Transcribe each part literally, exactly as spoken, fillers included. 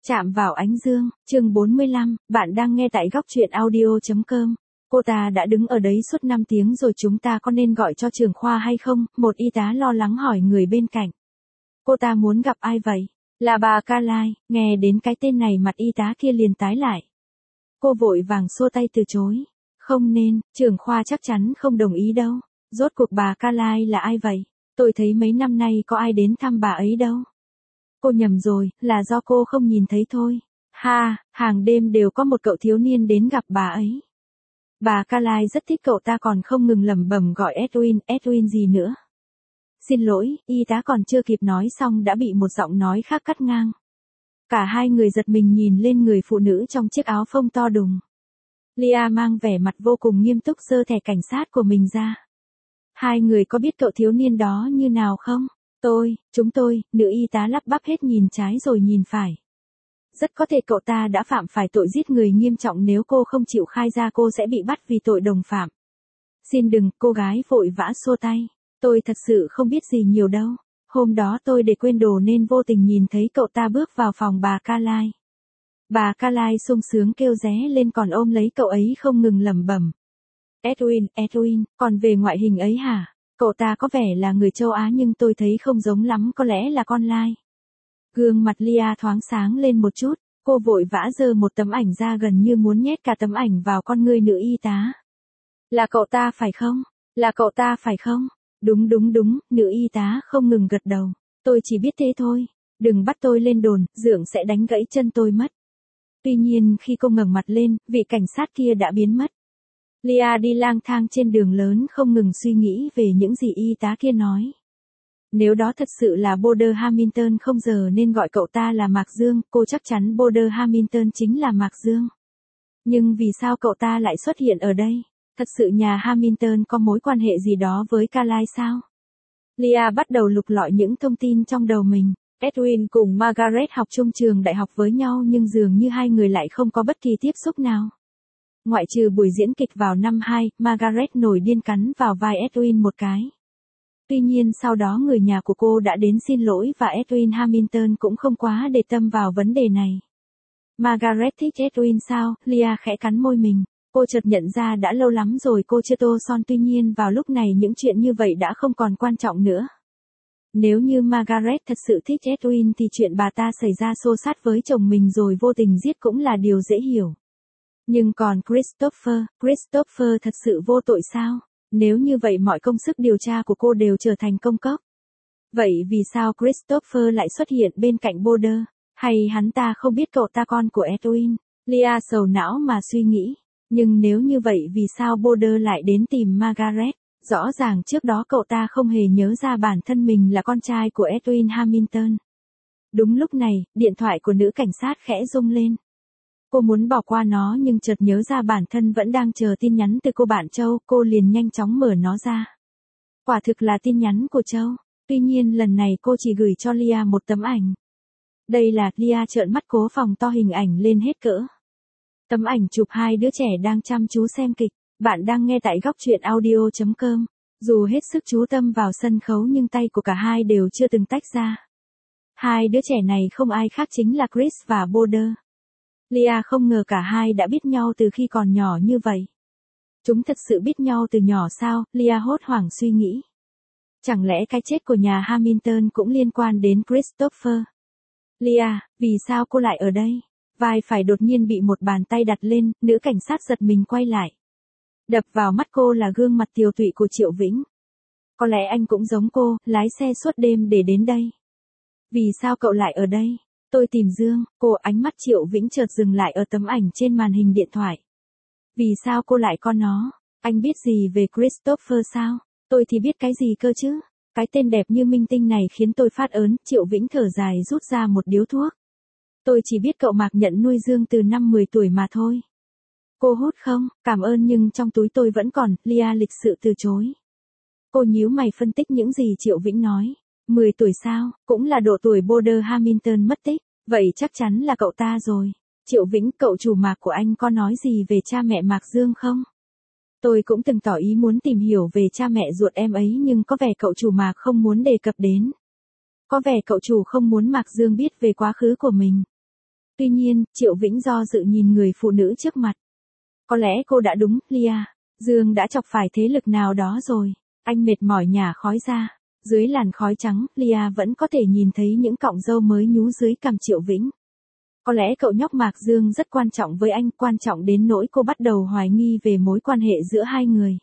Chạm vào ánh dương, chương bốn mươi lăm, bạn đang nghe tại góc truyện audio chấm com. Cô ta đã đứng ở đấy suốt năm tiếng rồi, chúng ta có nên gọi cho trưởng khoa hay không? Một y tá lo lắng hỏi người bên cạnh. Cô ta muốn gặp ai vậy? Là bà Carlyle. Nghe đến cái tên này mặt y tá kia liền tái lại. Cô vội vàng xua tay từ chối. Không nên, trưởng khoa chắc chắn không đồng ý đâu. Rốt cuộc bà Carlyle là ai vậy? Tôi thấy mấy năm nay có ai đến thăm bà ấy đâu. Cô nhầm rồi, là do cô không nhìn thấy thôi. Ha, hàng đêm đều có một cậu thiếu niên đến gặp bà ấy. Bà Carlyle rất thích cậu ta, còn không ngừng lẩm bẩm gọi Edwin, Edwin gì nữa. Xin lỗi, y tá còn chưa kịp nói xong đã bị một giọng nói khác cắt ngang. Cả hai người giật mình nhìn lên người phụ nữ trong chiếc áo phông to đùng. Lia mang vẻ mặt vô cùng nghiêm túc giơ thẻ cảnh sát của mình ra. Hai người có biết cậu thiếu niên đó như nào không? Tôi, chúng tôi, nữ y tá lắp bắp hết nhìn trái rồi nhìn phải. Rất có thể cậu ta đã phạm phải tội giết người nghiêm trọng, nếu cô không chịu khai ra cô sẽ bị bắt vì tội đồng phạm. Xin đừng, cô gái vội vã xua tay. Tôi thật sự không biết gì nhiều đâu. Hôm đó tôi để quên đồ nên vô tình nhìn thấy cậu ta bước vào phòng bà Carlyle. Bà Carlyle sung sướng kêu ré lên còn ôm lấy cậu ấy không ngừng lẩm bẩm. Edwin, Edwin, còn về ngoại hình ấy hả? Cậu ta có vẻ là người châu Á nhưng tôi thấy không giống lắm, có lẽ là con lai. Gương mặt Lia thoáng sáng lên một chút, cô vội vã giơ một tấm ảnh ra gần như muốn nhét cả tấm ảnh vào con ngươi nữ y tá. Là cậu ta phải không? Là cậu ta phải không? Đúng đúng đúng, nữ y tá không ngừng gật đầu. Tôi chỉ biết thế thôi. Đừng bắt tôi lên đồn, dượng sẽ đánh gãy chân tôi mất. Tuy nhiên khi cô ngẩng mặt lên, vị cảnh sát kia đã biến mất. Lia đi lang thang trên đường lớn không ngừng suy nghĩ về những gì y tá kia nói. Nếu đó thật sự là Boulder Hamilton không giờ nên gọi cậu ta là Mạc Dương, cô chắc chắn Boulder Hamilton chính là Mạc Dương. Nhưng vì sao cậu ta lại xuất hiện ở đây? Thật sự nhà Hamilton có mối quan hệ gì đó với Carlyle sao? Lia bắt đầu lục lọi những thông tin trong đầu mình. Edwin cùng Margaret học chung trường đại học với nhau nhưng dường như hai người lại không có bất kỳ tiếp xúc nào. Ngoại trừ buổi diễn kịch vào năm hai, Margaret nổi điên cắn vào vai Edwin một cái. Tuy nhiên sau đó người nhà của cô đã đến xin lỗi và Edwin Hamilton cũng không quá để tâm vào vấn đề này. Margaret thích Edwin sao? Lia khẽ cắn môi mình. Cô chợt nhận ra đã lâu lắm rồi cô chưa tô son, tuy nhiên vào lúc này những chuyện như vậy đã không còn quan trọng nữa. Nếu như Margaret thật sự thích Edwin thì chuyện bà ta xảy ra xô xát với chồng mình rồi vô tình giết cũng là điều dễ hiểu. Nhưng còn Christopher, Christopher thật sự vô tội sao? Nếu như vậy mọi công sức điều tra của cô đều trở thành công cốc. Vậy vì sao Christopher lại xuất hiện bên cạnh Boulder? Hay hắn ta không biết cậu ta con của Edwin? Lia sầu não mà suy nghĩ. Nhưng nếu như vậy vì sao Boulder lại đến tìm Margaret? Rõ ràng trước đó cậu ta không hề nhớ ra bản thân mình là con trai của Edwin Hamilton. Đúng lúc này, điện thoại của nữ cảnh sát khẽ rung lên. Cô muốn bỏ qua nó nhưng chợt nhớ ra bản thân vẫn đang chờ tin nhắn từ cô bạn Châu, cô liền nhanh chóng mở nó ra. Quả thực là tin nhắn của Châu, tuy nhiên lần này cô chỉ gửi cho Lia một tấm ảnh. Đây là, Lia trợn mắt cố phòng to hình ảnh lên hết cỡ. Tấm ảnh chụp hai đứa trẻ đang chăm chú xem kịch, bạn đang nghe tại góc truyện audio chấm com. Dù hết sức chú tâm vào sân khấu nhưng tay của cả hai đều chưa từng tách ra. Hai đứa trẻ này không ai khác chính là Chris và Boulder. Lia không ngờ cả hai đã biết nhau từ khi còn nhỏ như vậy. Chúng thật sự biết nhau từ nhỏ sao? Lia hốt hoảng suy nghĩ. Chẳng lẽ cái chết của nhà Hamilton cũng liên quan đến Christopher? Lia, vì sao cô lại ở đây? Vai phải đột nhiên bị một bàn tay đặt lên, nữ cảnh sát giật mình quay lại. Đập vào mắt cô là gương mặt tiều tụy của Triệu Vĩnh. Có lẽ anh cũng giống cô, lái xe suốt đêm để đến đây. Vì sao cậu lại ở đây? Tôi tìm Dương, cô. Ánh mắt Triệu Vĩnh chợt dừng lại ở tấm ảnh trên màn hình điện thoại. Vì sao cô lại có nó? Anh biết gì về Christopher sao? Tôi thì biết cái gì cơ chứ? Cái tên đẹp như minh tinh này khiến tôi phát ớn. Triệu Vĩnh thở dài rút ra một điếu thuốc. Tôi chỉ biết cậu Mạc nhận nuôi Dương từ năm mười tuổi mà thôi. Cô hút không? Cảm ơn nhưng trong túi tôi vẫn còn. Lia lịch sự từ chối. Cô nhíu mày phân tích những gì Triệu Vĩnh nói. mười tuổi sao? Cũng là độ tuổi Boulder Hamilton mất tích. Vậy chắc chắn là cậu ta rồi. Triệu Vĩnh, cậu chủ Mạc của anh có nói gì về cha mẹ Mạc Dương không? Tôi cũng từng tỏ ý muốn tìm hiểu về cha mẹ ruột em ấy nhưng có vẻ cậu chủ Mạc không muốn đề cập đến. Có vẻ cậu chủ không muốn Mạc Dương biết về quá khứ của mình. Tuy nhiên, Triệu Vĩnh do dự nhìn người phụ nữ trước mặt. Có lẽ cô đã đúng, Lia. Dương đã chọc phải thế lực nào đó rồi. Anh mệt mỏi nhả khói ra. Dưới làn khói trắng, Lia vẫn có thể nhìn thấy những cọng râu mới nhú dưới cằm Triệu Vĩnh. Có lẽ cậu nhóc Mạc Dương rất quan trọng với anh, quan trọng đến nỗi cô bắt đầu hoài nghi về mối quan hệ giữa hai người.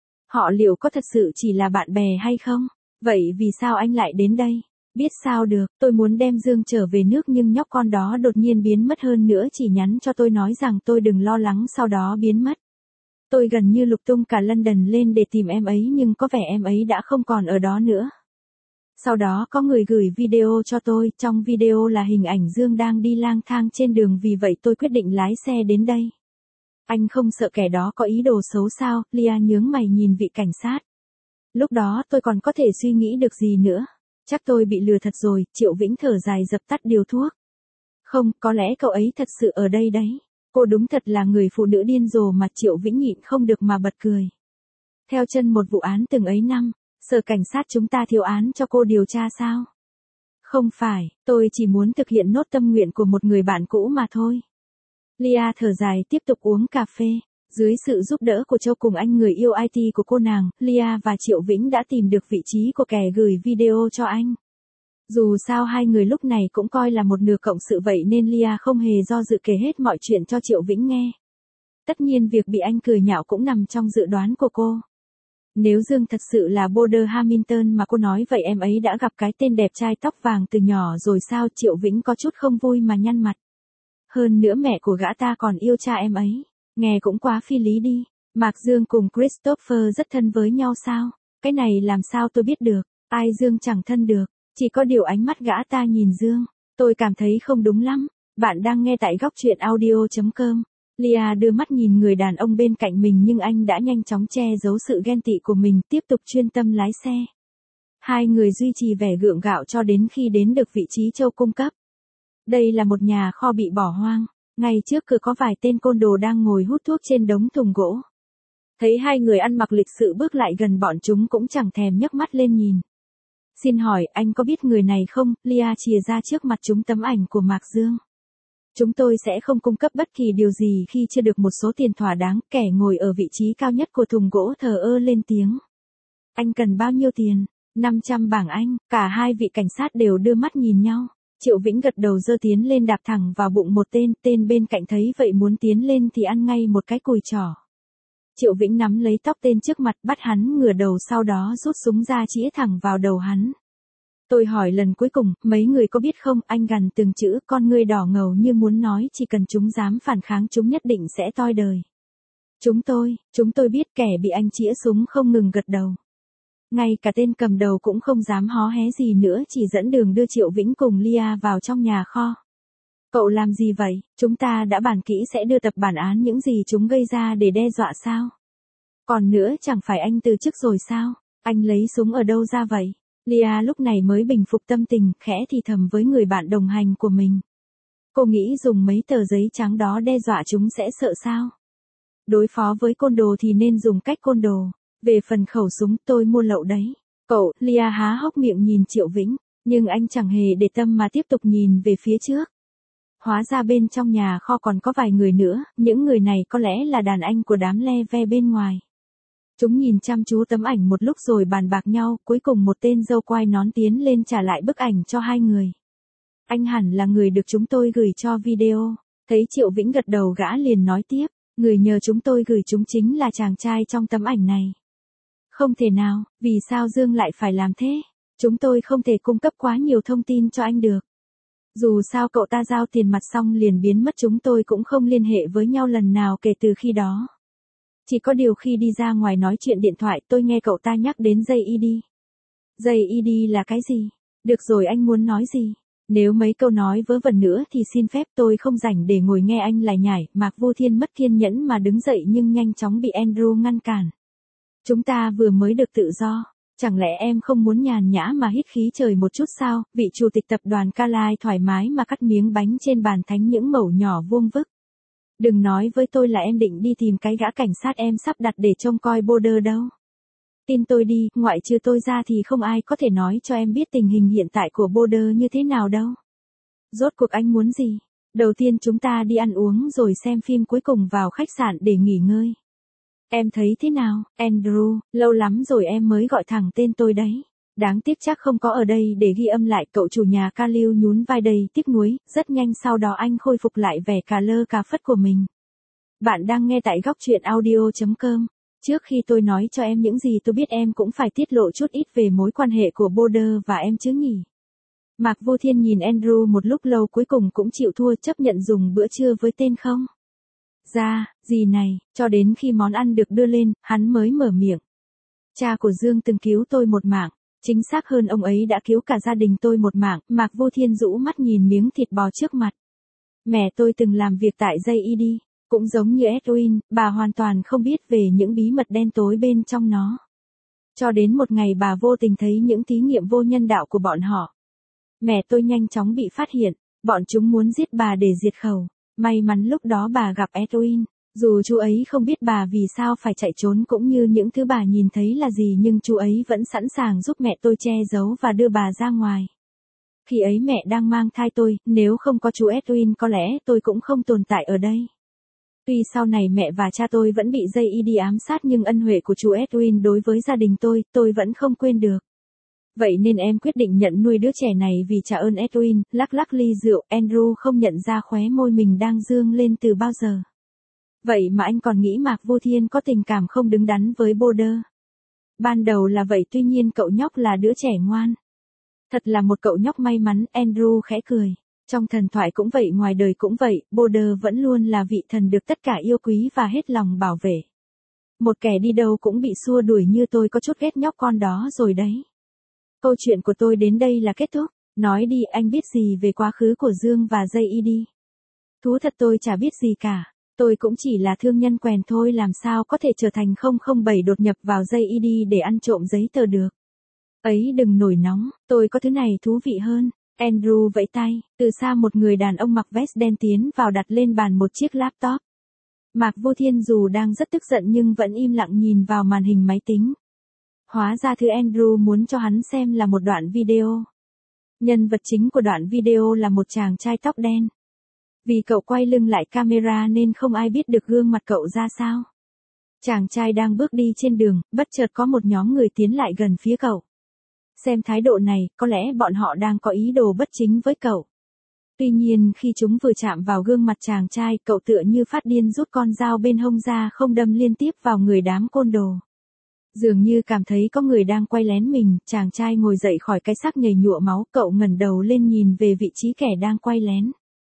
Họ liệu có thật sự chỉ là bạn bè hay không? Vậy vì sao anh lại đến đây? Biết sao được, tôi muốn đem Dương trở về nước nhưng nhóc con đó đột nhiên biến mất, hơn nữa chỉ nhắn cho tôi nói rằng tôi đừng lo lắng, sau đó biến mất. Tôi gần như lục tung cả London lên để tìm em ấy nhưng có vẻ em ấy đã không còn ở đó nữa. Sau đó có người gửi video cho tôi, trong video là hình ảnh Dương đang đi lang thang trên đường, vì vậy tôi quyết định lái xe đến đây. Anh không sợ kẻ đó có ý đồ xấu sao? Lia nhướng mày nhìn vị cảnh sát. Lúc đó tôi còn có thể suy nghĩ được gì nữa. Chắc tôi bị lừa thật rồi. Triệu Vĩnh thở dài dập tắt điếu thuốc. Không, có lẽ cậu ấy thật sự ở đây đấy. Cô đúng thật là người phụ nữ điên rồ mà. Triệu Vĩnh nhịn không được mà bật cười. Theo chân một vụ án từng ấy năm, sở cảnh sát chúng ta thiếu án cho cô điều tra sao? Không phải, tôi chỉ muốn thực hiện nốt tâm nguyện của một người bạn cũ mà thôi. Lia thở dài tiếp tục uống cà phê. Dưới sự giúp đỡ của Châu cùng anh người yêu i tê của cô nàng, Lia và Triệu Vĩnh đã tìm được vị trí của kẻ gửi video cho anh. Dù sao hai người lúc này cũng coi là một nửa cộng sự, vậy nên Lia không hề do dự kể hết mọi chuyện cho Triệu Vĩnh nghe. Tất nhiên việc bị anh cười nhạo cũng nằm trong dự đoán của cô. Nếu Dương thật sự là Boulder Hamilton mà cô nói, vậy em ấy đã gặp cái tên đẹp trai tóc vàng từ nhỏ rồi sao? Triệu Vĩnh có chút không vui mà nhăn mặt. Hơn nữa mẹ của gã ta còn yêu cha em ấy. Nghe cũng quá phi lý đi. Mạc Dương cùng Christopher rất thân với nhau sao? Cái này làm sao tôi biết được? Ai Dương chẳng thân được. Chỉ có điều ánh mắt gã ta nhìn Dương. Tôi cảm thấy không đúng lắm. Bạn đang nghe tại góc truyện audio chấm com. Lia đưa mắt nhìn người đàn ông bên cạnh mình nhưng anh đã nhanh chóng che giấu sự ghen tị của mình, tiếp tục chuyên tâm lái xe. Hai người duy trì vẻ gượng gạo cho đến khi đến được vị trí Châu cung cấp. Đây là một nhà kho bị bỏ hoang. Ngay trước cửa có vài tên côn đồ đang ngồi hút thuốc trên đống thùng gỗ. Thấy hai người ăn mặc lịch sự bước lại gần, bọn chúng cũng chẳng thèm nhấc mắt lên nhìn. Xin hỏi anh có biết người này không? Lia chìa ra trước mặt chúng tấm ảnh của Mạc Dương. Chúng tôi sẽ không cung cấp bất kỳ điều gì khi chưa được một số tiền thỏa đáng. Kẻ ngồi ở vị trí cao nhất của thùng gỗ thờ ơ lên tiếng. Anh cần bao nhiêu tiền? năm trăm bảng Anh. Cả hai vị cảnh sát đều đưa mắt nhìn nhau. Triệu Vĩnh gật đầu giơ tiến lên đạp thẳng vào bụng một tên. Tên bên cạnh thấy vậy muốn tiến lên thì ăn ngay một cái cùi trỏ. Triệu Vĩnh nắm lấy tóc tên trước mặt, bắt hắn ngửa đầu, sau đó rút súng ra chĩa thẳng vào đầu hắn. Tôi hỏi lần cuối cùng, mấy người có biết không? Anh gằn từng chữ, con ngươi đỏ ngầu như muốn nói chỉ cần chúng dám phản kháng chúng nhất định sẽ toi đời. Chúng tôi, chúng tôi biết. Kẻ bị anh chĩa súng không ngừng gật đầu. Ngay cả tên cầm đầu cũng không dám hó hé gì nữa, chỉ dẫn đường đưa Triệu Vĩnh cùng Lia vào trong nhà kho. Cậu làm gì vậy? Chúng ta đã bàn kỹ sẽ đưa tập bản án những gì chúng gây ra để đe dọa sao? Còn nữa, chẳng phải anh từ chức rồi sao? Anh lấy súng ở đâu ra vậy? Lia lúc này mới bình phục tâm tình, khẽ thì thầm với người bạn đồng hành của mình. Cô nghĩ dùng mấy tờ giấy trắng đó đe dọa chúng sẽ sợ sao? Đối phó với côn đồ thì nên dùng cách côn đồ. Về phần khẩu súng, tôi mua lậu đấy. Cậu, Lia há hốc miệng nhìn Triệu Vĩnh, nhưng anh chẳng hề để tâm mà tiếp tục nhìn về phía trước. Hóa ra bên trong nhà kho còn có vài người nữa, những người này có lẽ là đàn anh của đám le ve bên ngoài. Chúng nhìn chăm chú tấm ảnh một lúc rồi bàn bạc nhau, cuối cùng một tên râu quai nón tiến lên trả lại bức ảnh cho hai người. Anh hẳn là người được chúng tôi gửi cho video. Thấy Triệu Vĩnh gật đầu, gã liền nói tiếp, người nhờ chúng tôi gửi chúng chính là chàng trai trong tấm ảnh này. Không thể nào, vì sao Dương lại phải làm thế? Chúng tôi không thể cung cấp quá nhiều thông tin cho anh được. Dù sao cậu ta giao tiền mặt xong liền biến mất, chúng tôi cũng không liên hệ với nhau lần nào kể từ khi đó. Chỉ có điều khi đi ra ngoài nói chuyện điện thoại tôi nghe cậu ta nhắc đến giây i đê. Giây i đê là cái gì? Được rồi, anh muốn nói gì? Nếu mấy câu nói vớ vẩn nữa thì xin phép, tôi không rảnh để ngồi nghe anh lải nhải. Mạc Vô Thiên mất kiên nhẫn mà đứng dậy nhưng nhanh chóng bị Andrew ngăn cản. Chúng ta vừa mới được tự do. Chẳng lẽ em không muốn nhàn nhã mà hít khí trời một chút sao? Vị chủ tịch tập đoàn Carlyle thoải mái mà cắt miếng bánh trên bàn thánh những mẩu nhỏ vuông vức. Đừng nói với tôi là em định đi tìm cái gã cảnh sát em sắp đặt để trông coi Boulder đâu. Tin tôi đi, ngoại trừ tôi ra thì không ai có thể nói cho em biết tình hình hiện tại của Boulder như thế nào đâu. Rốt cuộc anh muốn gì? Đầu tiên chúng ta đi ăn uống rồi xem phim cuối cùng vào khách sạn để nghỉ ngơi. Em thấy thế nào, Andrew, lâu lắm rồi em mới gọi thẳng tên tôi đấy. Đáng tiếc chắc không có ở đây để ghi âm lại, cậu chủ nhà Khalil nhún vai đầy tiếc nuối, rất nhanh sau đó anh khôi phục lại vẻ cà lơ cà phất của mình. Bạn đang nghe tại góc truyện audio chấm com. Trước khi tôi nói cho em những gì tôi biết em cũng phải tiết lộ chút ít về mối quan hệ của Border và em chứ nhỉ. Mạc Vô Thiên nhìn Andrew một lúc lâu cuối cùng cũng chịu thua, chấp nhận dùng bữa trưa với tên không. Ra, gì này, cho đến khi món ăn được đưa lên, hắn mới mở miệng. Cha của Dương từng cứu tôi một mạng, chính xác hơn ông ấy đã cứu cả gia đình tôi một mạng. Mạc Vô Thiên rũ mắt nhìn miếng thịt bò trước mặt. Mẹ tôi từng làm việc tại gi i đê, cũng giống như Edwin, bà hoàn toàn không biết về những bí mật đen tối bên trong nó. Cho đến một ngày bà vô tình thấy những thí nghiệm vô nhân đạo của bọn họ. Mẹ tôi nhanh chóng bị phát hiện, bọn chúng muốn giết bà để diệt khẩu. May mắn lúc đó bà gặp Edwin, dù chú ấy không biết bà vì sao phải chạy trốn cũng như những thứ bà nhìn thấy là gì, nhưng chú ấy vẫn sẵn sàng giúp mẹ tôi che giấu và đưa bà ra ngoài. Khi ấy mẹ đang mang thai tôi, nếu không có chú Edwin có lẽ tôi cũng không tồn tại ở đây. Tuy sau này mẹ và cha tôi vẫn bị gi i đê ám sát nhưng ân huệ của chú Edwin đối với gia đình tôi, tôi vẫn không quên được. Vậy nên em quyết định nhận nuôi đứa trẻ này vì trả ơn Edwin. Lắc lắc ly rượu, Andrew không nhận ra khóe môi mình đang dương lên từ bao giờ. Vậy mà anh còn nghĩ Mạc Vô Thiên có tình cảm không đứng đắn với Border. Ban đầu là vậy, tuy nhiên cậu nhóc là đứa trẻ ngoan. Thật là một cậu nhóc may mắn, Andrew khẽ cười. Trong thần thoại cũng vậy, ngoài đời cũng vậy, Border vẫn luôn là vị thần được tất cả yêu quý và hết lòng bảo vệ. Một kẻ đi đâu cũng bị xua đuổi như tôi có chút ghét nhóc con đó rồi đấy. Câu chuyện của tôi đến đây là kết thúc. Nói đi, anh biết gì về quá khứ của Dương và gi i đê? Thú thật tôi chả biết gì cả. Tôi cũng chỉ là thương nhân quèn thôi, làm sao có thể trở thành không không bảy đột nhập vào gi i đê để ăn trộm giấy tờ được. Ấy đừng nổi nóng, tôi có thứ này thú vị hơn. Andrew vẫy tay, từ xa một người đàn ông mặc vest đen tiến vào đặt lên bàn một chiếc laptop. Mạc Vô Thiên dù đang rất tức giận nhưng vẫn im lặng nhìn vào màn hình máy tính. Hóa ra thứ Andrew muốn cho hắn xem là một đoạn video. Nhân vật chính của đoạn video là một chàng trai tóc đen. Vì cậu quay lưng lại camera nên không ai biết được gương mặt cậu ra sao. Chàng trai đang bước đi trên đường, bất chợt có một nhóm người tiến lại gần phía cậu. Xem thái độ này, có lẽ bọn họ đang có ý đồ bất chính với cậu. Tuy nhiên khi chúng vừa chạm vào gương mặt chàng trai, cậu tựa như phát điên rút con dao bên hông ra không đâm liên tiếp vào người đám côn đồ. Dường như cảm thấy có người đang quay lén mình, chàng trai ngồi dậy khỏi cái xác nhầy nhụa máu, cậu ngẩng đầu lên nhìn về vị trí kẻ đang quay lén.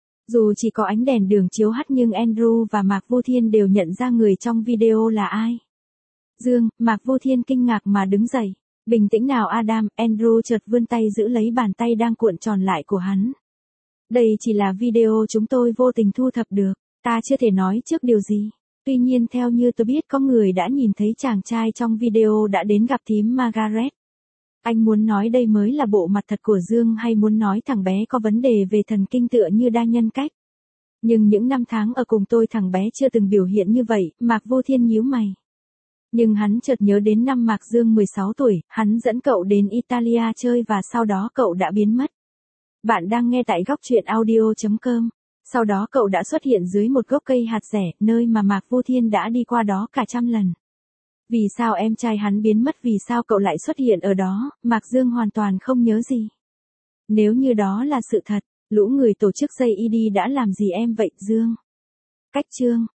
Dù chỉ có ánh đèn đường chiếu hắt nhưng Andrew và Mạc Vô Thiên đều nhận ra người trong video là ai. Dương, Mạc Vô Thiên kinh ngạc mà đứng dậy. Bình tĩnh nào Adam, Andrew chợt vươn tay giữ lấy bàn tay đang cuộn tròn lại của hắn. Đây chỉ là video chúng tôi vô tình thu thập được, ta chưa thể nói trước điều gì. Tuy nhiên theo như tôi biết có người đã nhìn thấy chàng trai trong video đã đến gặp thím Margaret. Anh muốn nói đây mới là bộ mặt thật của Dương hay muốn nói thằng bé có vấn đề về thần kinh tựa như đa nhân cách? Nhưng những năm tháng ở cùng tôi thằng bé chưa từng biểu hiện như vậy, Mạc Vô Thiên nhíu mày. Nhưng hắn chợt nhớ đến năm Mạc Dương mười sáu tuổi, hắn dẫn cậu đến Italia chơi và sau đó cậu đã biến mất. Bạn đang nghe tại góc truyện audio chấm com. Sau đó cậu đã xuất hiện dưới một gốc cây hạt dẻ, nơi mà Mạc Vô Thiên đã đi qua đó cả trăm lần. Vì sao em trai hắn biến mất, vì sao cậu lại xuất hiện ở đó, Mạc Dương hoàn toàn không nhớ gì. Nếu như đó là sự thật, lũ người tổ chức gi i đê đã làm gì em vậy, Dương? Cách chương